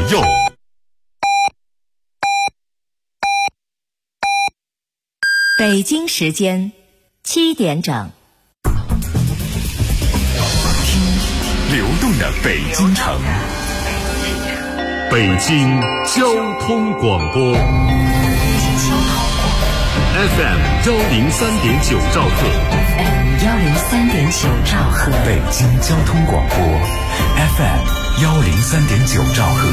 右。 北京时间7点整， 听流动的北京城，北京交通广播 FM 103.9兆赫 103.9兆赫， 北京交通广播 FM 103.9兆赫。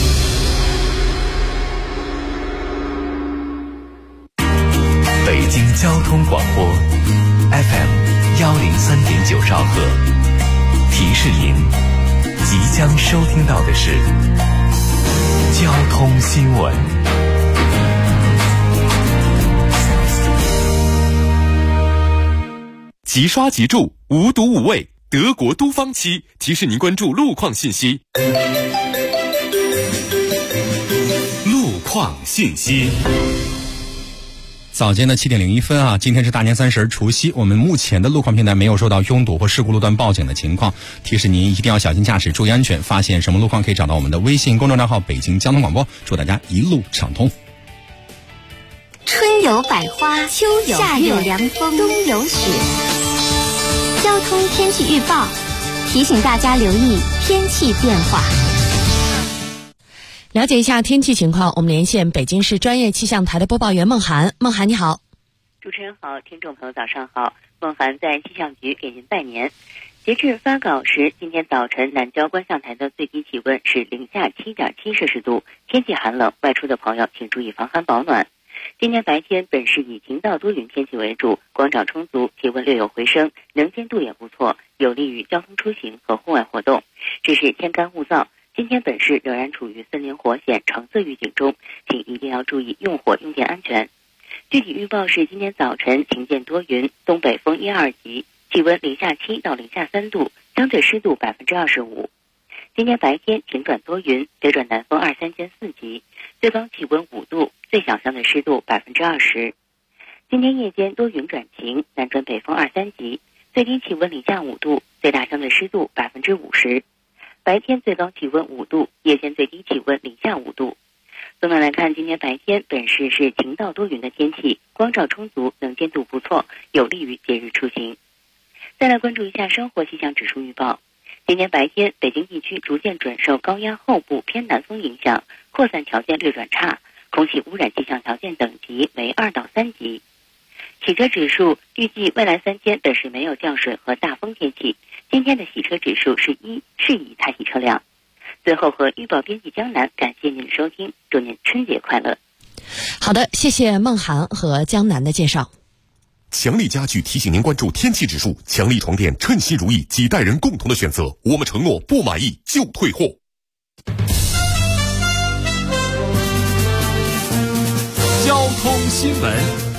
北京交通广播 FM 103.9兆赫，提示您即将收听到的是交通新闻。即刷即注，无毒无畏，德国都方漆提示您关注路况信息。路况信息。 早间的7点01分啊，今天是大年30除夕，我们目前的路况平台没有收到拥堵或事故路段报警的情况，提示您一定要小心驾驶，注意安全。发现什么路况可以找到我们的微信公众账号北京交通广播，祝大家一路畅通。 春有百花，秋有夏有凉风，冬有雪。交通天气预报提醒大家留意天气变化。 了解一下天气情况，我们连线北京市专业气象台的播报员孟涵。孟涵你好。 主持人好，听众朋友早上好，孟涵在气象局给您拜年。截至发稿时，今天早晨南郊观象台的最低气温是零下7.7摄氏度，天气寒冷，外出的朋友请注意防寒保暖。今天白天本市以晴到多云天气为主，光照充足，气温略有回升，能见度也不错，有利于交通出行和户外活动。只是天干物燥，今天本市仍然处于森林火险橙色预警中，请一定要注意用火用电安全。具体预报是今天早晨晴见多云，东北风1、2级，气温零下7到零下3度，相对湿度25%。今天白天晴转多云，北转南风2、3间4级，最高气温5度，最小相对湿度20%。今天夜间多云转晴，南转北风2、3级，最低气温零下5度，最大相对湿度50%。白天最高气温5度，夜间最低气温零下5度。总的来看，今天白天本市是晴到多云的天气，光照充足，能见度不错，有利于节日出行。再来关注一下生活气象指数预报。今天白天，北京地区逐渐转受高压后部偏南风影响，扩散条件略转差，空气污染气象条件等级为2到3级。洗车指数预计未来3天本市没有降水和大风天气，今天的洗车指数是1，适宜踏洗车辆。最后和预报编辑江南感谢您的收听，祝您春节快乐。 好的，谢谢孟涵和江南的介绍。 强力家具提醒您关注天气指数，强力床垫称心如意，几代人共同的选择，我们承诺不满意就退货。交通新闻。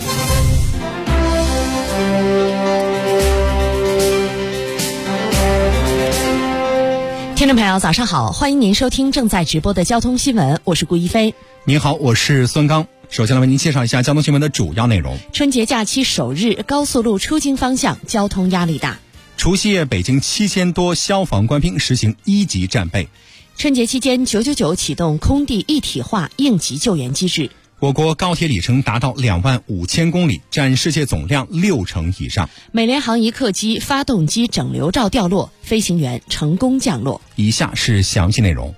听众朋友早上好，欢迎您收听正在直播的交通新闻，我是顾一飞。 您好，我是孙刚。首先来为您介绍一下交通新闻的主要内容。 春节假期首日，高速路出京方向交通压力大。 除夕夜，北京7000多消防官兵实行1级战备。 春节期间，999启动空地一体化应急救援机制。 我国高铁里程达到25000公里，占世界总量60%以上。 美联航一客机发动机整流罩掉落，飞行员成功降落。 以下是详细内容。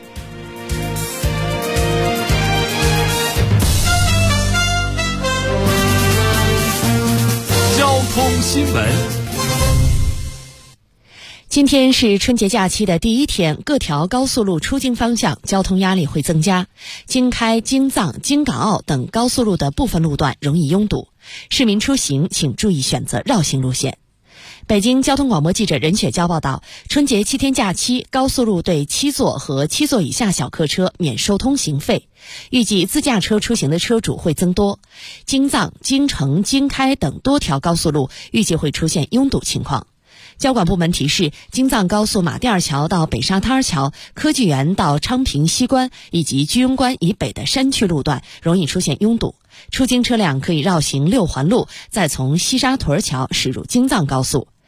交通新闻。 今天是春节假期的第一天，各条高速路出京方向交通压力会增加，京开、京藏、京港澳等高速路的部分路段容易拥堵，市民出行请注意选择绕行路线。北京交通广播记者任雪娇报道，春节7天假期，高速路对7座和7座以下小客车免收通行费，预计自驾车出行的车主会增多。京藏、京承、京开等多条高速路预计会出现拥堵情况。交管部门提示，京藏高速马甸儿桥到北沙滩桥、科技园到昌平西关以及居庸关以北的山区路段容易出现拥堵，出京车辆可以绕行6环路，再从西沙屯桥驶入京藏高速。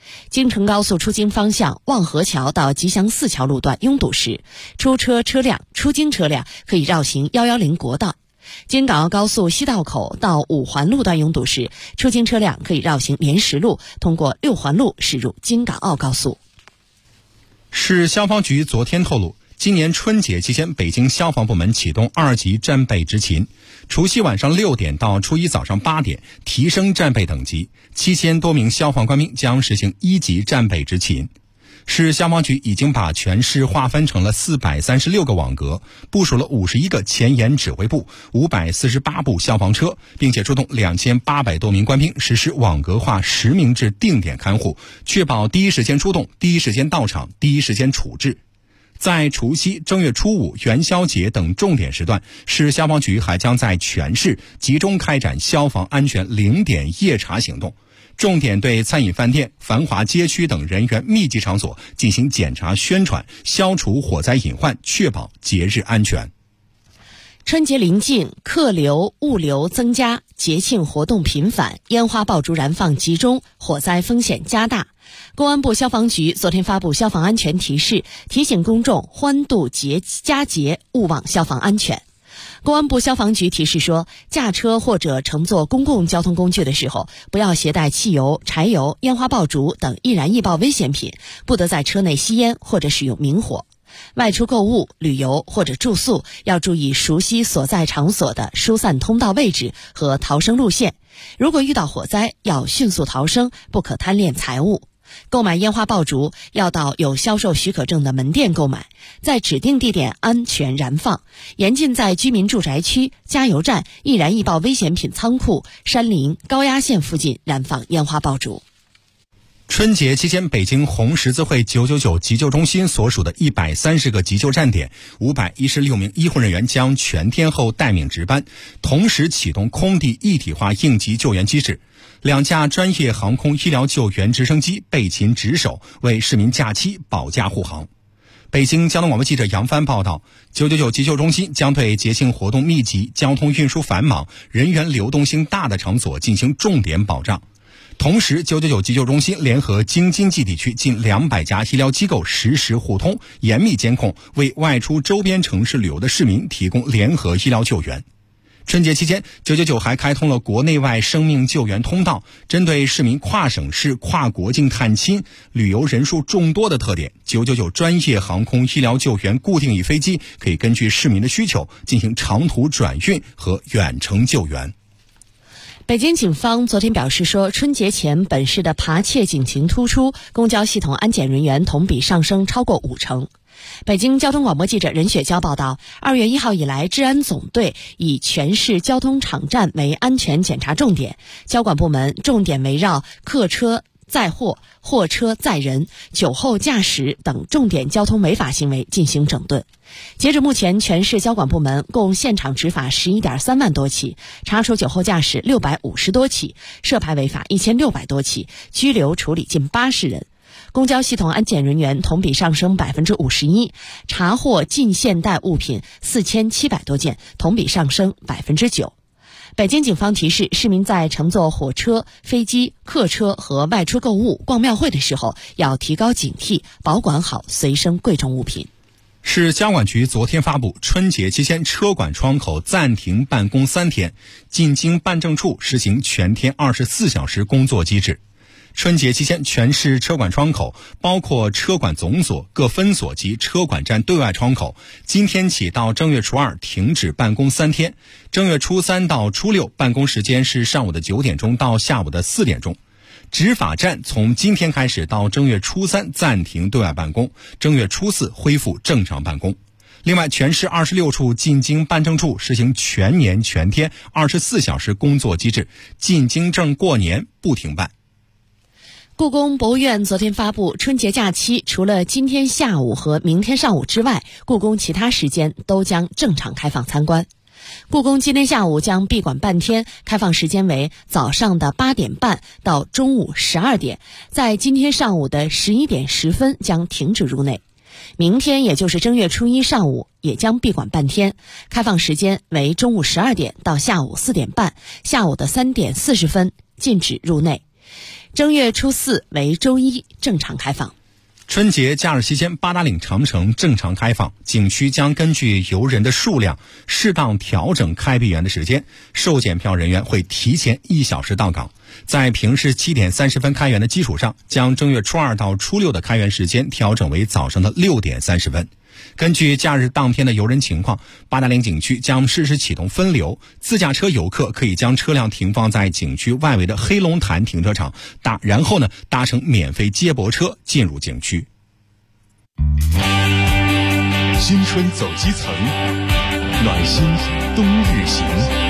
京承高速出京方向望河桥到吉祥寺桥路段拥堵时，出京车辆可以绕行110国道。京港澳高速西道口到5环路段拥堵时，出京车辆可以绕行莲石路，通过6环路驶入京港澳高速。 市消防局昨天透露，今年春节期间，北京消防部门启动2级战备执勤，除夕晚上6点到初一早上8点提升战备等级，7000多名消防官兵将实行1级战备执勤。市消防局已经把全市划分成了436个网格，部署了51个前沿指挥部、548部消防车，并且出动2800多名官兵实施网格化实名制定点看护，确保第一时间出动、第一时间到场、第一时间处置。在除夕、正月初5、元宵节等重点时段，市消防局还将在全市集中开展消防安全0点夜查行动，重点对餐饮饭店、繁华街区等人员密集场所进行检查宣传，消除火灾隐患，确保节日安全。 春节临近，客流、物流增加，节庆活动频繁，烟花爆竹燃放集中，火灾风险加大。公安部消防局昨天发布消防安全提示，提醒公众欢度佳节，勿忘消防安全。公安部消防局提示说，驾车或者乘坐公共交通工具的时候，不要携带汽油、柴油、烟花爆竹等易燃易爆危险品，不得在车内吸烟或者使用明火。外出购物、旅游或者住宿，要注意熟悉所在场所的疏散通道位置和逃生路线。如果遇到火灾，要迅速逃生，不可贪恋财物。购买烟花爆竹要到有销售许可证的门店购买，在指定地点安全燃放，严禁在居民住宅区、加油站、易燃易爆危险品仓库、山林、高压线附近燃放烟花爆竹。 春节期间，北京红十字会999急救中心所属的130个急救站点，516名医护人员将全天候待命值班，同时启动空地一体化应急救援机制。2架专业航空医疗救援直升机备勤值守，为市民假期保驾护航。北京交通广播记者杨帆报道，999急救中心将对节庆活动密集、交通运输繁忙、人员流动性大的场所进行重点保障。同时，999急救中心联合京津冀地区近200家医疗机构实时互通，严密监控，为外出周边城市旅游的市民提供联合医疗救援。春节期间，999还开通了国内外生命救援通道，针对市民跨省市、跨国境探亲、旅游人数众多的特点，999专业航空医疗救援固定翼飞机可以根据市民的需求进行长途转运和远程救援。 北京警方昨天表示说，春节前本市的扒窃警情突出，公交系统安检人员同比上升超过50%。北京交通广播记者任雪娇报道，2月1号以来，治安总队以全市交通场站为安全检查重点，交管部门重点围绕客车载货、货车载人、酒后驾驶等重点交通违法行为进行整顿。截至目前，全市交管部门共现场执法11.3万多起，查处酒后驾驶650多起，涉牌违法1600多起，拘留处理近80人。公交系统安检人员同比上升51%，查获近现代物品4700多件，同比上升9%。北京警方提示，市民在乘坐火车、飞机、客车和外出购物、逛庙会的时候，要提高警惕，保管好随身贵重物品。 市交管局昨天发布，春节期间车管窗口暂停办公3天，进京办证处实行全天24小时工作机制。春节期间，全市车管窗口，包括车管总所、各分所及车管站对外窗口，今天起到正月初2停止办公3天，正月初3到初6办公时间是上午的9点钟到下午的4点钟。执法站从今天开始到正月初3暂停对外办公，正月初4恢复正常办公。另外，全市26处进京办证处实行全年全天24小时工作机制，进京证过年不停办。 故宫博物院昨天发布，春节假期除了今天下午和明天上午之外，故宫其他时间都将正常开放参观。故宫今天下午将闭馆半天，开放时间为早上的8点半到中午12点，在今天上午的11点10分将停止入内。明天也就是正月初1上午也将闭馆半天，开放时间为中午12点到下午4点半，下午的3点40分禁止入内。 正月初4为周一正常开放。 春节假日期间，八达岭长城正常开放，景区将根据游人的数量适当调整开闭园的时间，售检票人员会提前1小时到岗，在平时7点30分开园的基础上，将正月初2到初6的开园时间调整为早上的6点30分。根据假日当天的游人情况，八达岭景区将适时启动分流，自驾车游客可以将车辆停放在景区外围的黑龙潭停车场，然后搭乘免费接驳车进入景区。 新春走基层，暖心冬日行。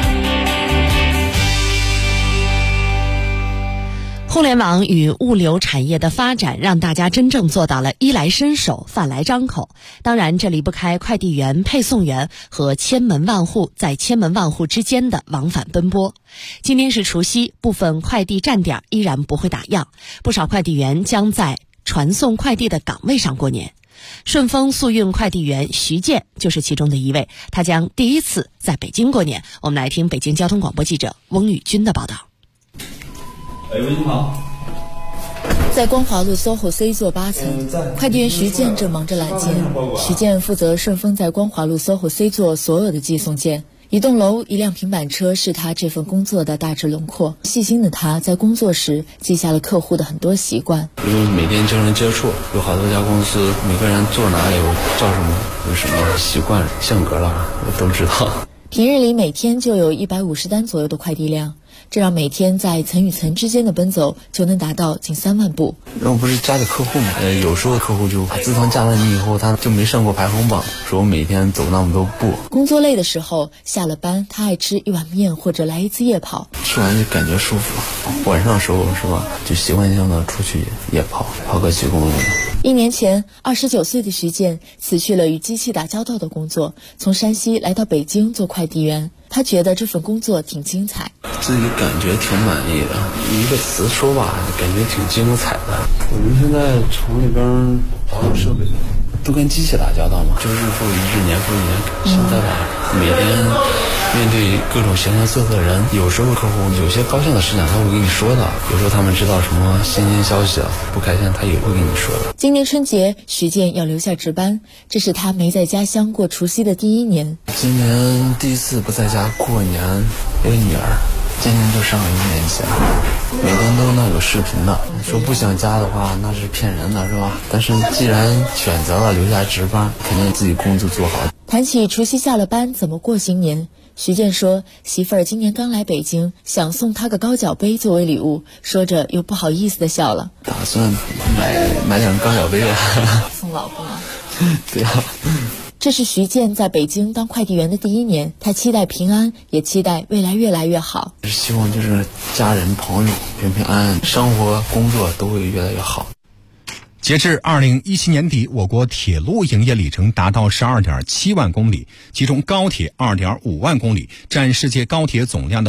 互联网与物流产业的发展，让大家真正做到了衣来伸手，饭来张口。当然，这离不开快递员、配送员和千门万户在千门万户之间的往返奔波。今天是除夕，部分快递站点依然不会打烊，不少快递员将在传送快递的岗位上过年。顺丰速运快递员徐建就是其中的一位，他将第一次在北京过年。我们来听北京交通广播记者翁宇军的报道。 喂，你好。 在光华路 SOHO C 座8层，快递员徐建正忙着揽件。徐建负责顺丰在光华路 SOHO C 座所有的寄送件。一栋楼、一辆平板车是他这份工作的大致轮廓。细心的他在工作时记下了客户的很多习惯， 因为每天经常接触，有好多家公司，每个人坐哪里，叫什么，有什么习惯、性格啦，我都知道。 平日里每天就有150单左右的快递量，这让每天在层与层之间的奔走就能达到近3万步。 那我不是家里客户嘛，有时候客户就自从加了你以后，他就没上过排行榜，说我每天走那么多步。 工作累的时候，下了班他爱吃一碗面或者来一次夜跑， 吃完就感觉舒服。晚上的时候是吧，就习惯性的出去夜跑，跑个几公里。 1年前，29岁的徐建辞去了与机器打交道的工作，从山西来到北京做快递员。他觉得这份工作挺精彩， 自己感觉挺满意的。一个词说吧，感觉挺精彩的。我们现在厂里边保养设备都跟机器打交道嘛，就日复一日，年复一年。现在吧，每天面对各种形形色色的人，有时候客户有些高兴的事情他会跟你说的，有时候他们知道什么新鲜消息不开心，他也会跟你说的。 今年春节，徐建要留下值班，这是他没在家乡过除夕的第1年。 今年第一次不在家过年，一个女儿今年就上了1年级了，每天都能有视频的。说不想家的话，那是骗人的，是吧？但是既然选择了留下值班，肯定自己工作做好。 谈起除夕下了班怎么过新年，徐建说媳妇儿今年刚来北京，想送他个高脚杯作为礼物，说着又不好意思的笑了。 打算买两高脚杯了。 送老婆吗？ 对啊。 这是徐建在北京当快递员的第1年，他期待平安，也期待未来越来越好。 希望就是家人朋友平平安安，生活工作都会越来越好。 截至2017年底，我国铁路营业里程达到 12.7 万公里，其中高铁 2.5 万公里，占世界高铁总量的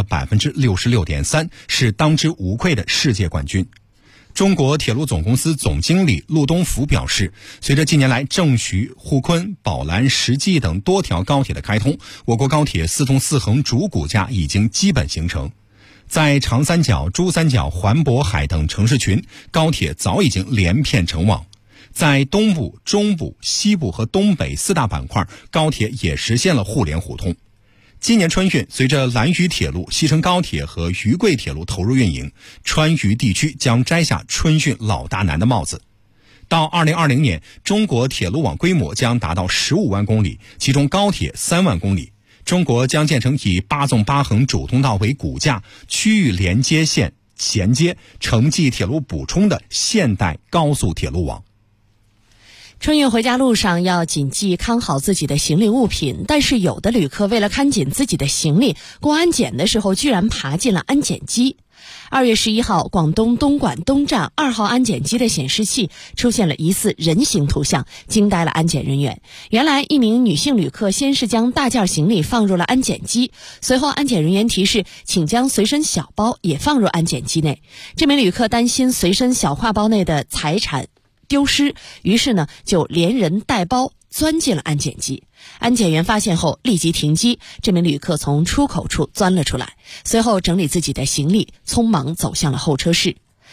66.3%， 是当之无愧的世界冠军。中国铁路总公司总经理陆东福表示，随着近年来郑徐、沪昆、宝兰、实际等多条高铁的开通，我国高铁4通4横主骨架已经基本形成。在长三角、珠三角、环渤海等城市群，高铁早已经连片成网。在东部、中部、西部和东北4大板块，高铁也实现了互联互通。今年春运，随着兰渝铁路、西成高铁和渝贵铁路投入运营，川渝地区将摘下春运老大难的帽子。到2020年，中国铁路网规模将达到15万公里，其中高铁3万公里。中国将建成以8纵8横主通道为骨架、区域连接线衔接、城际铁路补充的现代高速铁路网。 春运回家路上要谨记看好自己的行李物品，但是有的旅客为了看紧自己的行李，过安检的时候居然爬进了安检机。2月11号，广东东莞东站2号安检机的显示器出现了疑似人形图像，惊呆了安检人员。原来一名女性旅客先是将大件行李放入了安检机，随后安检人员提示请将随身小包也放入安检机内。这名旅客担心随身小挎包内的财产丢失，于是就连人带包钻进了安检机。安检员发现后立即停机，这名旅客从出口处钻了出来，随后整理自己的行李，匆忙走向了候车室。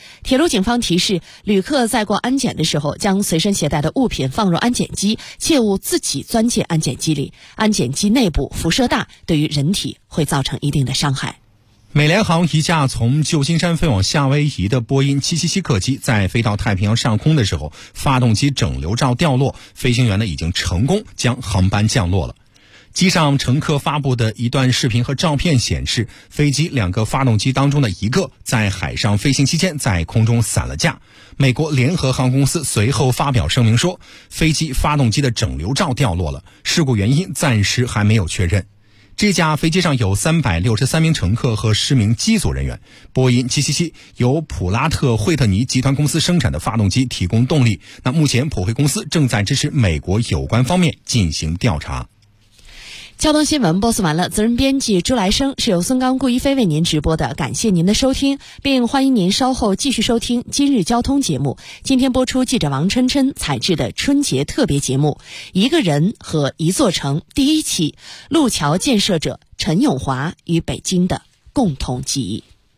铁路警方提示，旅客在过安检的时候，将随身携带的物品放入安检机，切勿自己钻进安检机里。安检机内部辐射大，对于人体会造成一定的伤害。 美联航一架从旧金山飞往夏威夷的波音777客机，在飞到太平洋上空的时候，发动机整流罩掉落，飞行员呢已经成功将航班降落了。机上乘客发布的一段视频和照片显示，飞机2个发动机当中的一个在海上飞行期间在空中散了架。美国联合航空公司随后发表声明说，飞机发动机的整流罩掉落了，事故原因暂时还没有确认。这架飞机上有363名乘客和10名机组人员。波音777由普拉特惠特尼集团公司生产的发动机提供动力。那目前普惠公司正在支持美国有关方面进行调查。 交通新闻播送完了，责任编辑朱来生，是由孙刚、顾一飞为您直播的，感谢您的收听，并欢迎您稍后继续收听今日交通节目。今天播出记者王琛琛采制的春节特别节目《一个人和一座城》第1期，路桥建设者陈永华与北京的共同记忆。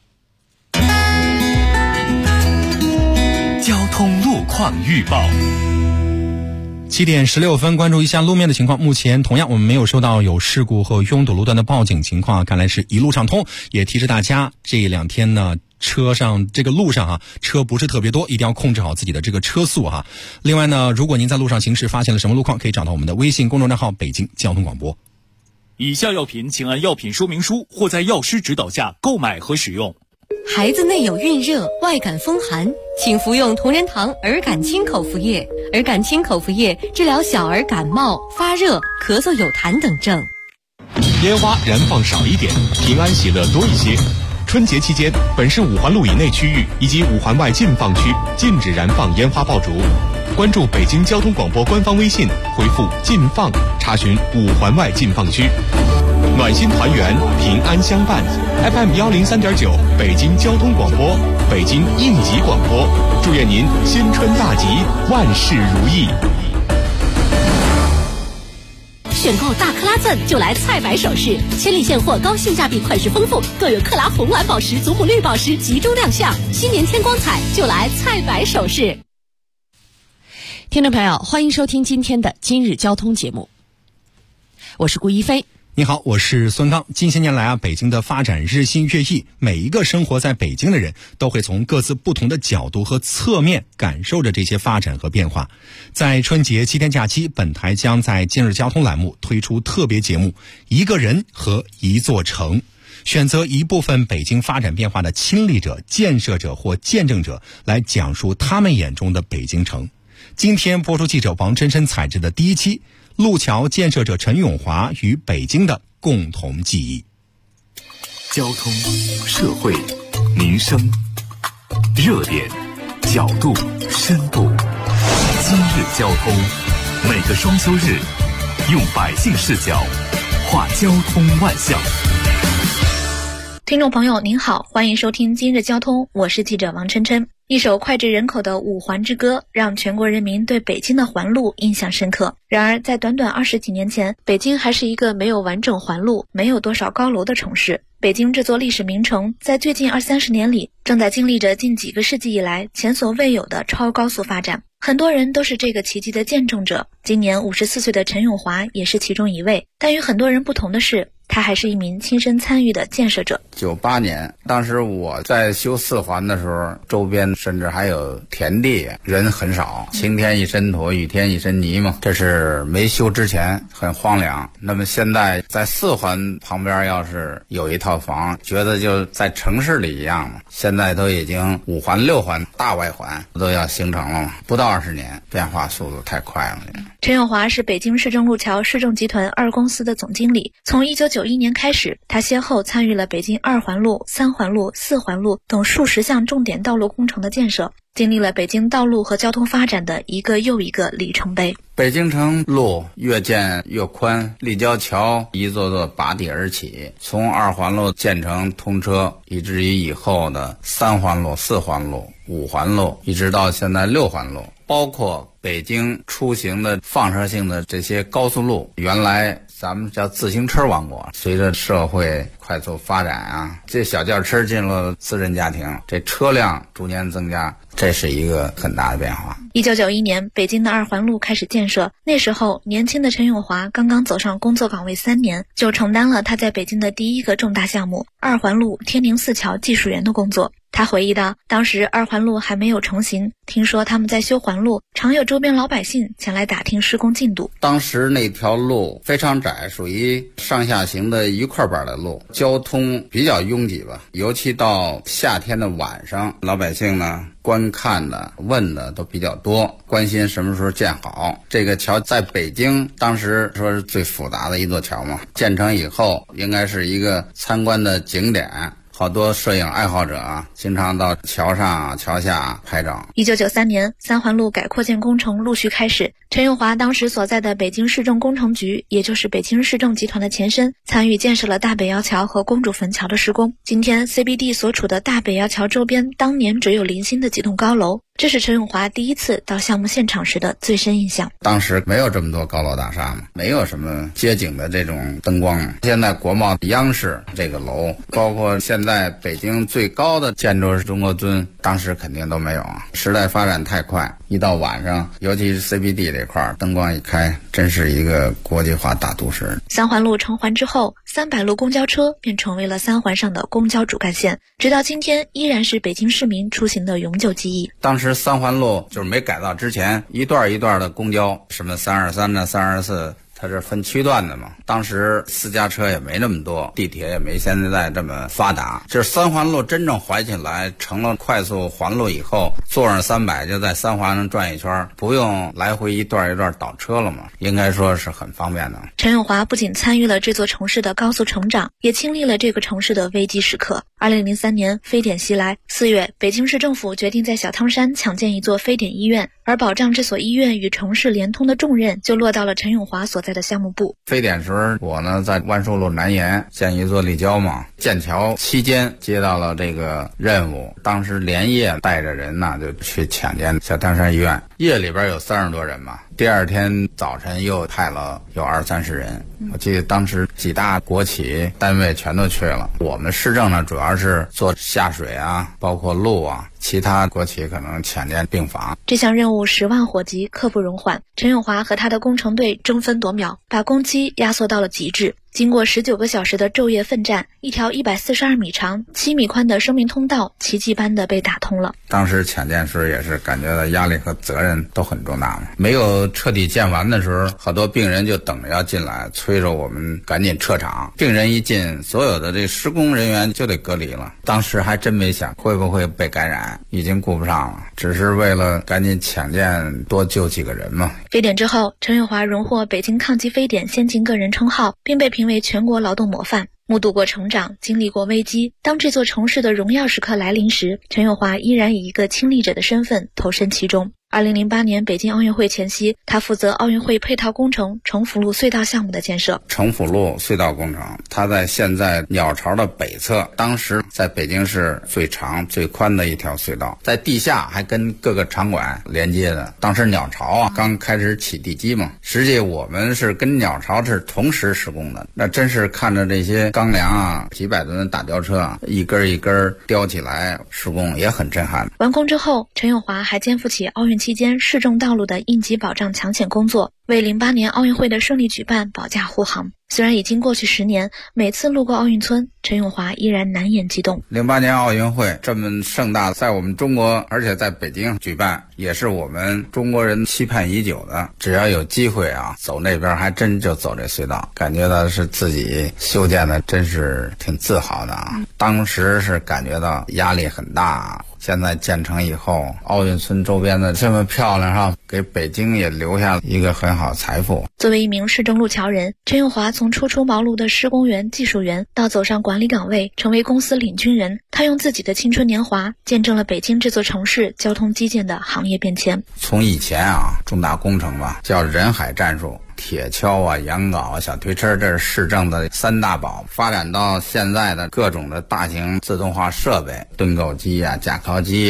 交通路况预报。 7点16分，关注一下路面的情况。目前同样我们没有收到有事故和拥堵路段的报警情况，看来是一路畅通。也提示大家，这2天呢，车上这个路上车不是特别多，一定要控制好自己的这个车速另外呢，如果您在路上行驶发现了什么路况，可以找到我们的微信公众账号北京交通广播。 以下药品请按药品说明书或在药师指导下购买和使用。 孩子内有孕热、外感风寒，请服用同仁堂儿感清口服液。儿感清口服液治疗小儿感冒、发热、咳嗽有痰等症。 烟花燃放少一点，平安喜乐多一些。春节期间，本市5环路以内区域以及5环外禁放区禁止燃放烟花爆竹。关注北京交通广播官方微信，回复“禁放”查询5环外禁放区。暖心团圆，平安相伴。FM 103.9，北京交通广播，北京应急广播，祝愿您新春大吉，万事如意。 选购大克拉钻就来菜百首饰，千里现货，高性价比，款式丰富，更有克拉红蓝宝石、祖母绿宝石集中亮相。新年添光彩，就来菜百首饰。听众朋友，欢迎收听今天的今日交通节目，我是顾一飞。 你好，我是孙刚。近些年来北京的发展日新月异，每一个生活在北京的人都会从各自不同的角度和侧面感受着这些发展和变化。在春节7天假期，本台将在今日交通栏目推出特别节目《一个人和一座城》，选择一部分北京发展变化的亲历者、建设者或见证者来讲述他们眼中的北京城。今天播出记者王琛琛采制的第1期，路桥建设者陈永华与北京的共同记忆。 交通、社会、民生、热点、角度、深度。今日交通，每个双休日，用百姓视角画交通万象。 听众朋友您好，欢迎收听今日交通，我是记者王琛琛。一首脍炙人口的五环之歌，让全国人民对北京的环路印象深刻。然而，在短短20几年前，北京还是一个没有完整环路、没有多少高楼的城市。北京这座历史名城，在最近20-30年里，正在经历着近几个世纪以来前所未有的超高速发展。很多人都是这个奇迹的见证者，今年54岁的陈永华也是其中一位。但与很多人不同的是，他还是一名亲身参与的建设者。 98年，当时我在修4环的时候，周边甚至还有田地，人很少，晴天一身土，雨天一身泥嘛。这是没修之前很荒凉。那么现在在4环旁边要是有一套房，觉得就在城市里一样嘛。现在都已经5环、6环、大外环都要形成了嘛，不到20年，变化速度太快了。 陈永华是北京市政路桥市政集团2公司的总经理。从1991年开始，他先后参与了北京2环路、3环路、4环路等数十项重点道路工程的建设，经历了北京道路和交通发展的一个又一个里程碑。 北京城路越建越宽，立交桥一座座拔地而起，从2环路建成通车，以至于以后的3环路、4环路、5环路，一直到现在6环路，包括北京出行的放射性的这些高速路，原来咱们叫自行车王国，随着社会快速发展啊，这小轿车进入了私人家庭，这车辆逐年增加，这是一个很大的变化。 1991年，北京的2环路开始建设，那时候年轻的陈永华刚刚走上工作岗位3年，就承担了他在北京的第一个重大项目2环路天宁4桥技术员的工作。他回忆道，当时2环路还没有成型，听说他们在修环路，常有周边老百姓前来打听施工进度。 当时那条路非常窄，属于上下行的一块板的路，交通比较拥挤吧，尤其到夏天的晚上，老百姓呢观看的问的都比较多，关心什么时候建好。这个桥在北京当时说是最复杂的一座桥嘛，建成以后应该是一个参观的景点，好多摄影爱好者啊，经常到桥上桥下拍照。 1993年，3环路改扩建工程陆续开始，陈永华当时所在的北京市政工程局，也就是北京市政集团的前身，参与建设了大北窑桥和公主坟桥的施工。今天 CBD 所处的大北窑桥周边，当年只有零星的几栋高楼，这是陈永华第一次到项目现场时的最深印象。 当时没有这么多高楼大厦嘛，没有什么街景的这种灯光。现在国贸央视这个楼，包括现在北京最高的建筑是中国尊，当时肯定都没有啊。时代发展太快，一到晚上，尤其是 CBD 这块灯光一开，真是一个国际化大都市。 3环路成环之后，300路公交车便成为了3环上的公交主干线，直到今天依然是北京市民出行的永久记忆。 当时3环路就是没改造之前，一段一段的公交，什么323呢、324。它是分区段的嘛，当时私家车也没那么多，地铁也没现在这么发达。就是3环路真正怀起来成了快速环路以后，坐上300就在3环上转一圈，不用来回一段一段倒车了嘛，应该说是很方便的。 陈永华不仅参与了这座城市的高速成长，也经历了这个城市的危机时刻。2003年非典袭来，4月，北京市政府决定在小汤山抢建一座非典医院，而保障这所医院与城市联通的重任就落到了陈永华所在的项目部。 非典时候，我呢在万寿路南沿建一座立交嘛，建桥期间接到了这个任务，当时连夜带着人呢就去抢建小汤山医院，夜里边有30多人嘛，第二天早晨又派了有20-30人，我记得当时几大国企单位全都去了。我们市政呢主要是做下水啊，包括路啊，其他国企可能抢建病房。 这项任务10万火急，刻不容缓。陈永华和他的工程队争分夺秒，把工期压缩到了极致。经过19个小时的昼夜奋战，一条142米长、7米宽的生命通道奇迹般的被打通了。 当时抢建时也是感觉到压力和责任都很重大嘛。没有彻底建完的时候，好多病人就等着要进来，催着我们赶紧撤场。病人一进，所有的这施工人员就得隔离了。当时还真没想会不会被感染，已经顾不上了，只是为了赶紧抢建多救几个人嘛。 非典之后，陈永华荣获北京抗击非典先进个人称号，并被评为全国劳动模范。目睹过成长，经历过危机，当这座城市的荣耀时刻来临时，陈永华依然以一个亲历者的身份投身其中。2008年北京奥运会前夕，他负责奥运会配套工程城府路隧道项目的建设。 城府路隧道工程，它在现在鸟巢的北侧，当时在北京市最长最宽的一条隧道，在地下还跟各个场馆连接的。当时鸟巢啊刚开始起地基嘛，实际我们是跟鸟巢是同时施工的，那真是看着这些钢梁啊，几百吨的大吊车啊，一根一根吊起来施工，也很震撼。 完工之后，陈永华还肩负起奥运期间市政道路的应急保障抢险工作，为08年奥运会的顺利举办保驾护航。虽然已经过去10年，每次路过奥运村，陈永华依然难掩激动。 08年奥运会这么盛大，在我们中国，而且在北京举办，也是我们中国人期盼已久的。只要有机会啊，走那边还真就走这隧道，感觉到是自己修建的，真是挺自豪的啊。当时是感觉到压力很大。现在建成以后，奥运村周边的这么漂亮哈，给北京也留下一个很好财富。 作为一名市政路桥人，陈永华从初出茅庐的施工员、技术员，到走上管理岗位，成为公司领军人。他用自己的青春年华，见证了北京这座城市交通基建的行业变迁。 从以前啊，重大工程吧，叫人海战术。铁锹啊、羊镐啊、小推车，这是市政的3大宝。发展到现在的各种的大型自动化设备，盾构机啊、架靠机啊，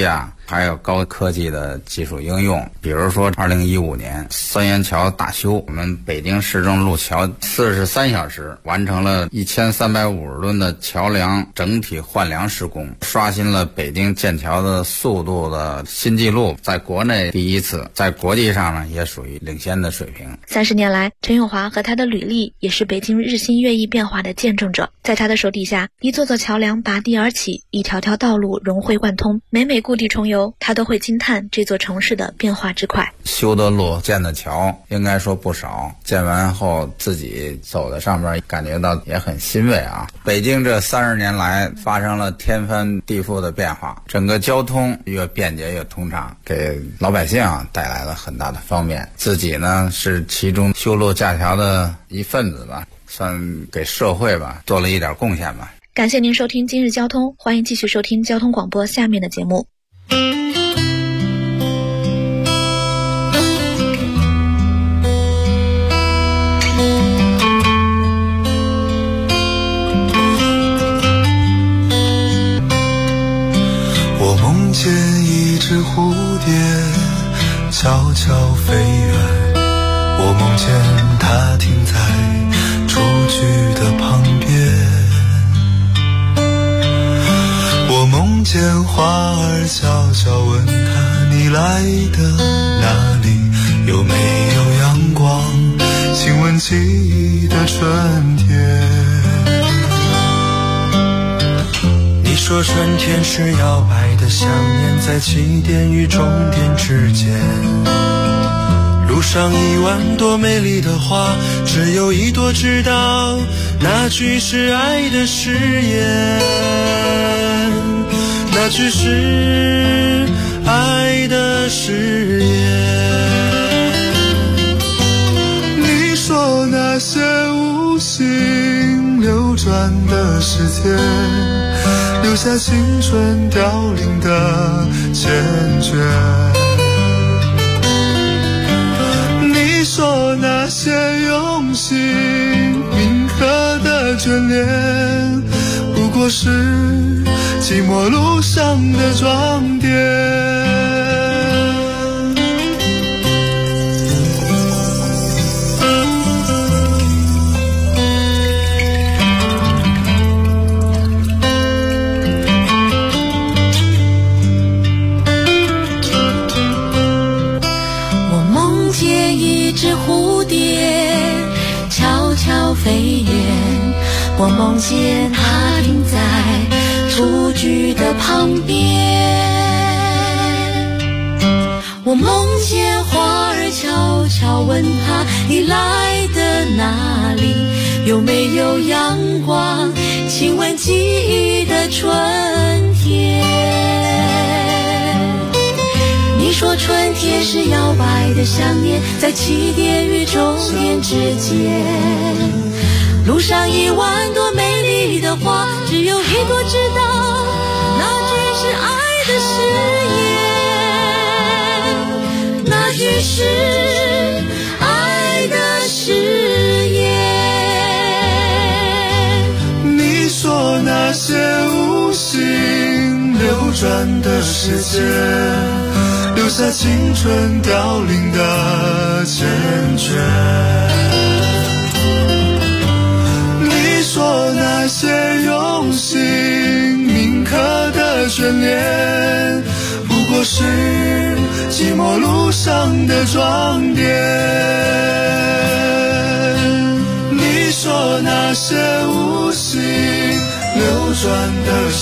还有高科技的技术应用。比如说2015年三元桥大修，我们北京市政路桥43小时完成了1350吨的桥梁整体换梁施工，刷新了北京建桥的速度的新纪录，在国内第一次，在国际上呢也属于领先的水平。 30年来，陈永华和他的履历也是北京日新月异变化的见证者。在他的手底下，一座座桥梁拔地而起，一条条道路融会贯通，每故地重游，他都会惊叹这座城市的变化之快。 修的路建的桥应该说不少，建完后自己走在上面感觉到也很欣慰啊。北京这30年来发生了天翻地覆的变化，整个交通越便捷越通畅，给老百姓带来了很大的方便。自己呢是其中修路架桥的一份子吧，算给社会吧做了一点贡献吧。 感谢您收听今日交通，欢迎继续收听交通广播下面的节目。 我梦见一只蝴蝶悄悄飞远，我梦见它停在雏菊的旁边，我梦见花儿悄悄问他，你来的哪里？有没有阳光？亲吻记忆的春天。你说春天是摇摆的想念，在起点与终点之间。路上1万朵美丽的花，只有一朵知道那句是爱的誓言，那句是爱的誓言。你说那些无心流转的时间，留下青春凋零的缱绻。你说那些用心铭刻的眷恋，不过是寂寞路上的装点。 我梦见它停在雏菊的旁边，我梦见花儿悄悄问它，你来的哪里？有没有阳光？亲吻记忆的春天。你说春天是摇摆的想念，在起点与终点之间。路上1万朵美丽的花，只有一朵知道那句是爱的誓言，那句是爱的誓言。 你说那些无心流转的时间，留下青春凋零的缱绻。说那些用心铭刻的眷恋，不过是寂寞路上的装点。你说那些无心流转的